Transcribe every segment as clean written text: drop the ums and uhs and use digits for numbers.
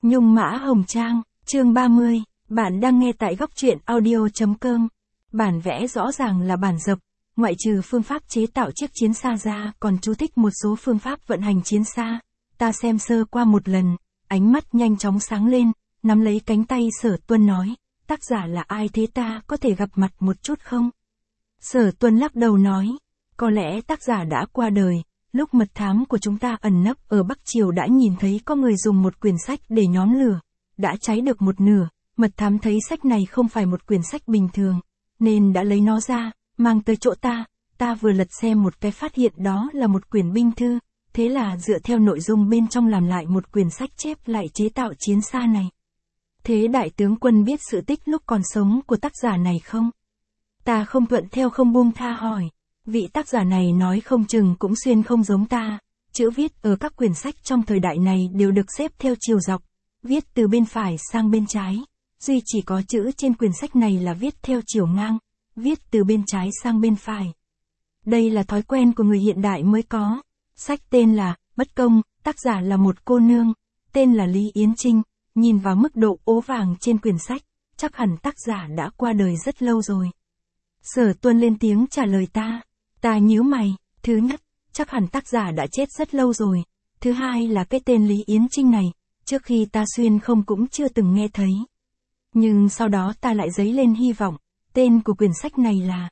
Nhung Mã Hồng Trang, chương 30, bạn đang nghe tại góc truyện audio.com. Bản vẽ rõ ràng là bản dập, ngoại trừ phương pháp chế tạo chiếc chiến xa ra còn chú thích một số phương pháp vận hành chiến xa. Ta xem sơ qua một lần, ánh mắt nhanh chóng sáng lên, nắm lấy cánh tay Sở Tuân nói, tác giả là ai thế, ta có thể gặp mặt một chút không? Sở Tuân lắc đầu nói, có lẽ tác giả đã qua đời. Lúc mật thám của chúng ta ẩn nấp ở Bắc Triều đã nhìn thấy có người dùng một quyển sách để nhóm lửa, đã cháy được một nửa, mật thám thấy sách này không phải một quyển sách bình thường, nên đã lấy nó ra, mang tới chỗ ta vừa lật xem một cái phát hiện đó là một quyển binh thư, thế là dựa theo nội dung bên trong làm lại một quyển sách chép lại chế tạo chiến xa này. Thế đại tướng quân biết sự tích lúc còn sống của tác giả này không? Ta không thuận theo không buông tha hỏi. Vị tác giả này nói không chừng cũng xuyên không giống ta, chữ viết ở các quyển sách trong thời đại này đều được xếp theo chiều dọc, viết từ bên phải sang bên trái, duy chỉ có chữ trên quyển sách này là viết theo chiều ngang, viết từ bên trái sang bên phải. Đây là thói quen của người hiện đại mới có. Sách tên là Bất Công, tác giả là một cô nương, tên là Lý Yến Trinh, nhìn vào mức độ ố vàng trên quyển sách, chắc hẳn tác giả đã qua đời rất lâu rồi. Sở Tuân lên tiếng trả lời ta. Ta nhíu mày, thứ nhất, chắc hẳn tác giả đã chết rất lâu rồi, thứ hai là cái tên Lý Yến Trinh này, trước khi ta xuyên không cũng chưa từng nghe thấy. Nhưng sau đó ta lại dấy lên hy vọng, tên của quyển sách này là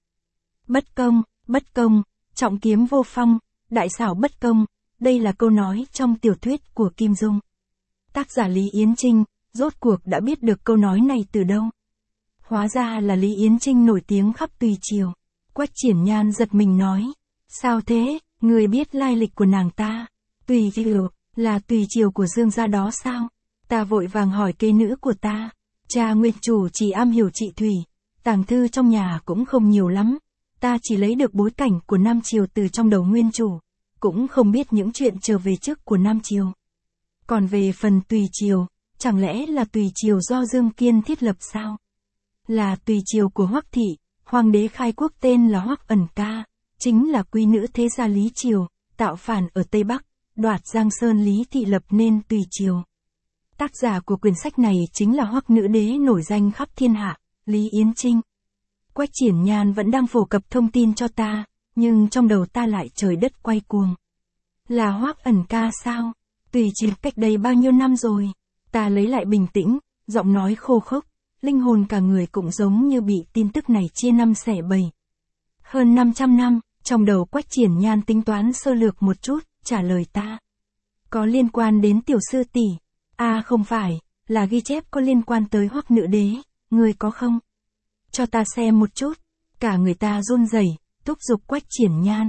Bất công, trọng kiếm vô phong, đại xảo bất công, đây là câu nói trong tiểu thuyết của Kim Dung. Tác giả Lý Yến Trinh, rốt cuộc đã biết được câu nói này từ đâu? Hóa ra là Lý Yến Trinh nổi tiếng khắp Tùy Triều. Quách Triển Nhan giật mình nói, sao thế, người biết lai lịch của nàng ta? Tùy Triều, là Tùy Triều của Dương gia đó sao? Ta vội vàng hỏi kế nữ của ta, cha nguyên chủ chỉ am hiểu trị thủy, tàng thư trong nhà cũng không nhiều lắm, ta chỉ lấy được bối cảnh của Nam Triều từ trong đầu nguyên chủ, cũng không biết những chuyện trở về trước của Nam Triều. Còn về phần Tùy Triều, chẳng lẽ là Tùy Triều do Dương Kiên thiết lập sao? Là Tùy Triều của Hoắc thị. Hoàng đế khai quốc tên là Hoắc Ẩn Ca, chính là quý nữ thế gia Lý Triều, tạo phản ở Tây Bắc, đoạt Giang Sơn Lý thị lập nên Tùy Triều. Tác giả của quyển sách này chính là Hoắc nữ đế nổi danh khắp thiên hạ, Lý Yến Trinh. Quách Triển Nhan vẫn đang phổ cập thông tin cho ta, nhưng trong đầu ta lại trời đất quay cuồng. Là Hoắc Ẩn Ca sao? Tùy Triều cách đây bao nhiêu năm rồi? Ta lấy lại bình tĩnh, giọng nói khô khốc. Linh hồn cả người cũng giống như bị tin tức này chia năm xẻ bảy. Hơn 500 năm, trong đầu Quách Triển Nhan tính toán sơ lược một chút, trả lời ta. Có liên quan đến tiểu sư tỷ. Không phải, là ghi chép có liên quan tới Hoắc nữ đế, người có không? Cho ta xem một chút. Cả người ta run rẩy, thúc giục Quách Triển Nhan.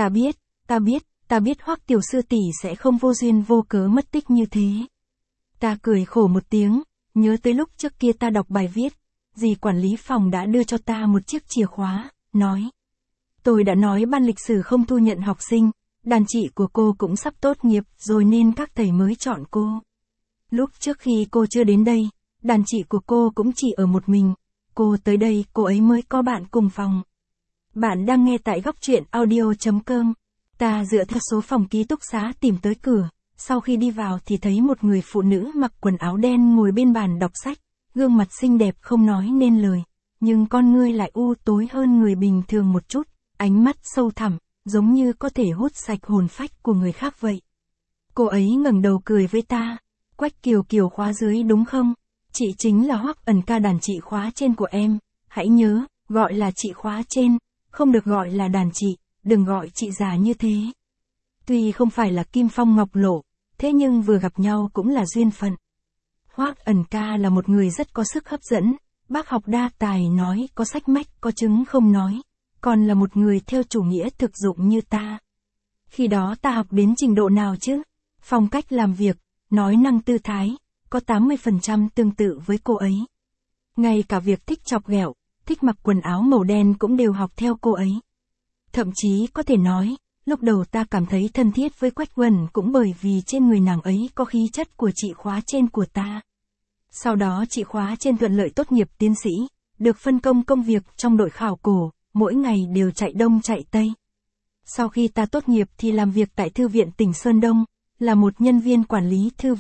Ta biết Hoắc tiểu sư tỷ sẽ không vô duyên vô cớ mất tích như thế. Ta cười khổ một tiếng. Nhớ tới lúc trước kia ta đọc bài viết, dì quản lý phòng đã đưa cho ta một chiếc chìa khóa, nói. Tôi đã nói ban lịch sử không thu nhận học sinh, đàn chị của cô cũng sắp tốt nghiệp rồi nên các thầy mới chọn cô. Lúc trước khi cô chưa đến đây, đàn chị của cô cũng chỉ ở một mình, cô tới đây cô ấy mới có bạn cùng phòng. Bạn đang nghe tại góc truyện audio.com, ta dựa theo số phòng ký túc xá tìm tới cửa. Sau khi đi vào thì thấy một người phụ nữ mặc quần áo đen ngồi bên bàn đọc sách, gương mặt xinh đẹp không nói nên lời, nhưng con ngươi lại u tối hơn người bình thường một chút, ánh mắt sâu thẳm, giống như có thể hút sạch hồn phách của người khác vậy. Cô ấy ngẩng đầu cười với ta, Quách Kiều Kiều khóa dưới đúng không? Chị chính là Hoắc Ẩn Ca đàn chị khóa trên của em, hãy nhớ, gọi là chị khóa trên, không được gọi là đàn chị, đừng gọi chị già như thế. Tuy không phải là kim phong ngọc lộ, thế nhưng vừa gặp nhau cũng là duyên phận. Hoắc Ẩn Ca là một người rất có sức hấp dẫn, bác học đa tài nói có sách mách có chứng không nói, còn là một người theo chủ nghĩa thực dụng như ta. Khi đó ta học đến trình độ nào chứ? Phong cách làm việc, nói năng tư thái, có 80% tương tự với cô ấy. Ngay cả việc thích chọc ghẹo, thích mặc quần áo màu đen cũng đều học theo cô ấy. Thậm chí có thể nói, lúc đầu ta cảm thấy thân thiết với Quách Quần cũng bởi vì trên người nàng ấy có khí chất của chị khóa trên của ta. Sau đó chị khóa trên thuận lợi tốt nghiệp tiến sĩ, được phân công công việc trong đội khảo cổ, mỗi ngày đều chạy đông chạy tây. Sau khi ta tốt nghiệp thì làm việc tại Thư viện tỉnh Sơn Đông, là một nhân viên quản lý thư viện,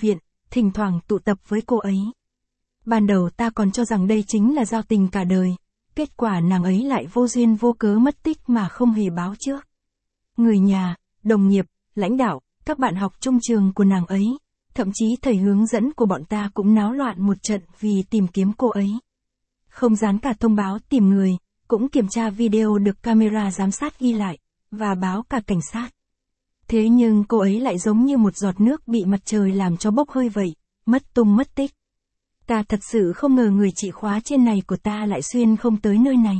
thỉnh thoảng tụ tập với cô ấy. Ban đầu ta còn cho rằng đây chính là giao tình cả đời, kết quả nàng ấy lại vô duyên vô cớ mất tích mà không hề báo trước. Người nhà, đồng nghiệp, lãnh đạo, các bạn học chung trường của nàng ấy, thậm chí thầy hướng dẫn của bọn ta cũng náo loạn một trận vì tìm kiếm cô ấy. Không dán cả thông báo tìm người, cũng kiểm tra video được camera giám sát ghi lại, và báo cả cảnh sát. Thế nhưng cô ấy lại giống như một giọt nước bị mặt trời làm cho bốc hơi vậy, mất tung mất tích. Ta thật sự không ngờ người chị khóa trên này của ta lại xuyên không tới nơi này.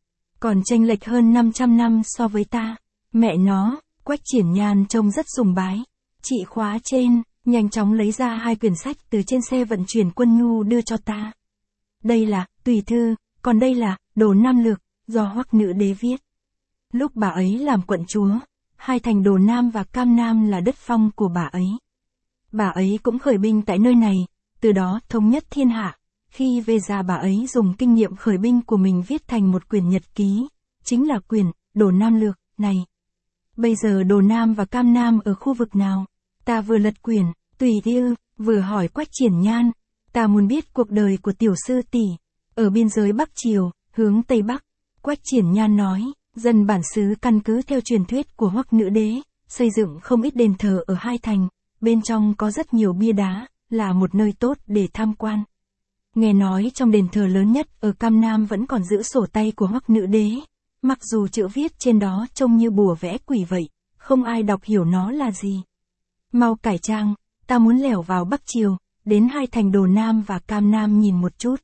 Còn chênh lệch hơn 500 năm so với ta. Mẹ nó, Quách Triển Nhan trông rất sùng bái. Chị khóa trên, nhanh chóng lấy ra 2 quyển sách từ trên xe vận chuyển quân nhu đưa cho ta. Đây là Tùy Thư, còn đây là Đồ Nam Lược, do Hoắc Nữ Đế viết. Lúc bà ấy làm quận chúa, hai thành Đồ Nam và Cam Nam là đất phong của bà ấy. Bà ấy cũng khởi binh tại nơi này, từ đó thống nhất thiên hạ. Khi về già bà ấy dùng kinh nghiệm khởi binh của mình viết thành một quyển nhật ký, chính là quyển Đồ Nam Lược này. Bây giờ Đồ Nam và Cam Nam ở khu vực nào? Ta vừa lật quyển Tùy Thư, vừa hỏi Quách Triển Nhan. Ta muốn biết cuộc đời của tiểu sư tỷ ở biên giới Bắc Triều, hướng Tây Bắc. Quách Triển Nhan nói, dân bản xứ căn cứ theo truyền thuyết của Hoắc Nữ Đế, xây dựng không ít đền thờ ở hai thành, bên trong có rất nhiều bia đá, là một nơi tốt để tham quan. Nghe nói trong đền thờ lớn nhất ở Cam Nam vẫn còn giữ sổ tay của Hoắc Nữ Đế, mặc dù chữ viết trên đó trông như bùa vẽ quỷ vậy, không ai đọc hiểu nó là gì. Mau cải trang, ta muốn lẻo vào Bắc Triều, đến hai thành Đồ Nam và Cam Nam nhìn một chút.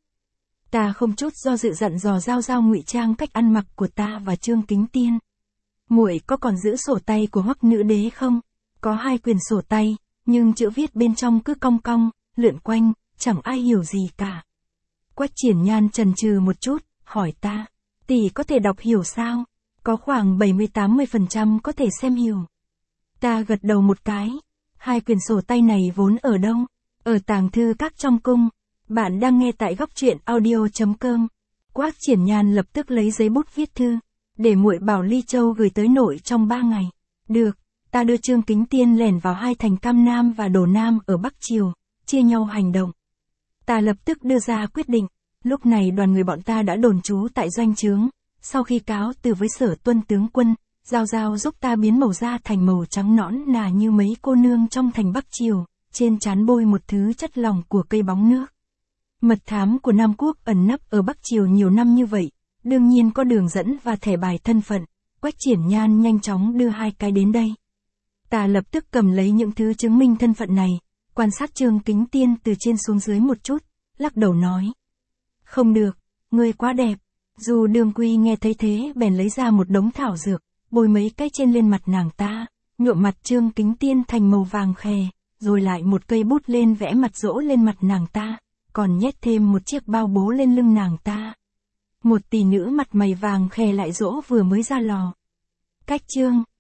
Ta không chút do dự dặn dò Giao Giao ngụy trang cách ăn mặc của ta và Trương Kính Tiên. Muội có còn giữ sổ tay của Hoắc Nữ Đế không? Có 2 quyển sổ tay, nhưng chữ viết bên trong cứ cong cong, lượn quanh, chẳng ai hiểu gì cả. Quách Triển Nhan chần chừ một chút, hỏi ta, tỷ có thể đọc hiểu sao? Có khoảng 70-80% có thể xem hiểu. Ta gật đầu một cái. 2 quyển sổ tay này vốn ở đâu? Ở tàng thư các trong cung. Bạn đang nghe tại góc truyện audio.com. Quách Triển Nhan lập tức lấy giấy bút viết thư, để muội bảo Ly Châu gửi tới nội trong 3 ngày. Được, ta đưa Trương Kính Tiên lẻn vào hai thành Cam Nam và Đồ Nam ở Bắc Triều, chia nhau hành động. Ta lập tức đưa ra quyết định. Lúc này đoàn người bọn ta đã đồn trú tại doanh trướng. Sau khi cáo từ với Sở Tuân tướng quân, Giao Giao giúp ta biến màu da thành màu trắng nõn nà như mấy cô nương trong thành Bắc Triều, trên trán bôi một thứ chất lỏng của cây bóng nước. Mật thám của Nam Quốc ẩn nấp ở Bắc Triều nhiều năm như vậy, đương nhiên có đường dẫn và thẻ bài thân phận. Quách Triển Nhan nhanh chóng đưa 2 cái đến đây. Ta lập tức cầm lấy những thứ chứng minh thân phận này, quan sát Trương Kính Tiên từ trên xuống dưới một chút, lắc đầu nói. Không được, ngươi quá đẹp. Dù Đường Quy nghe thấy thế bèn lấy ra một đống thảo dược, bôi mấy cái trên lên mặt nàng ta, nhuộm mặt Trương Kính Tiên thành màu vàng khè, rồi lại một cây bút lên vẽ mặt dỗ lên mặt nàng ta, còn nhét thêm một chiếc bao bố lên lưng nàng ta. Một tỷ nữ mặt mày vàng khè lại dỗ vừa mới ra lò. Cách Trương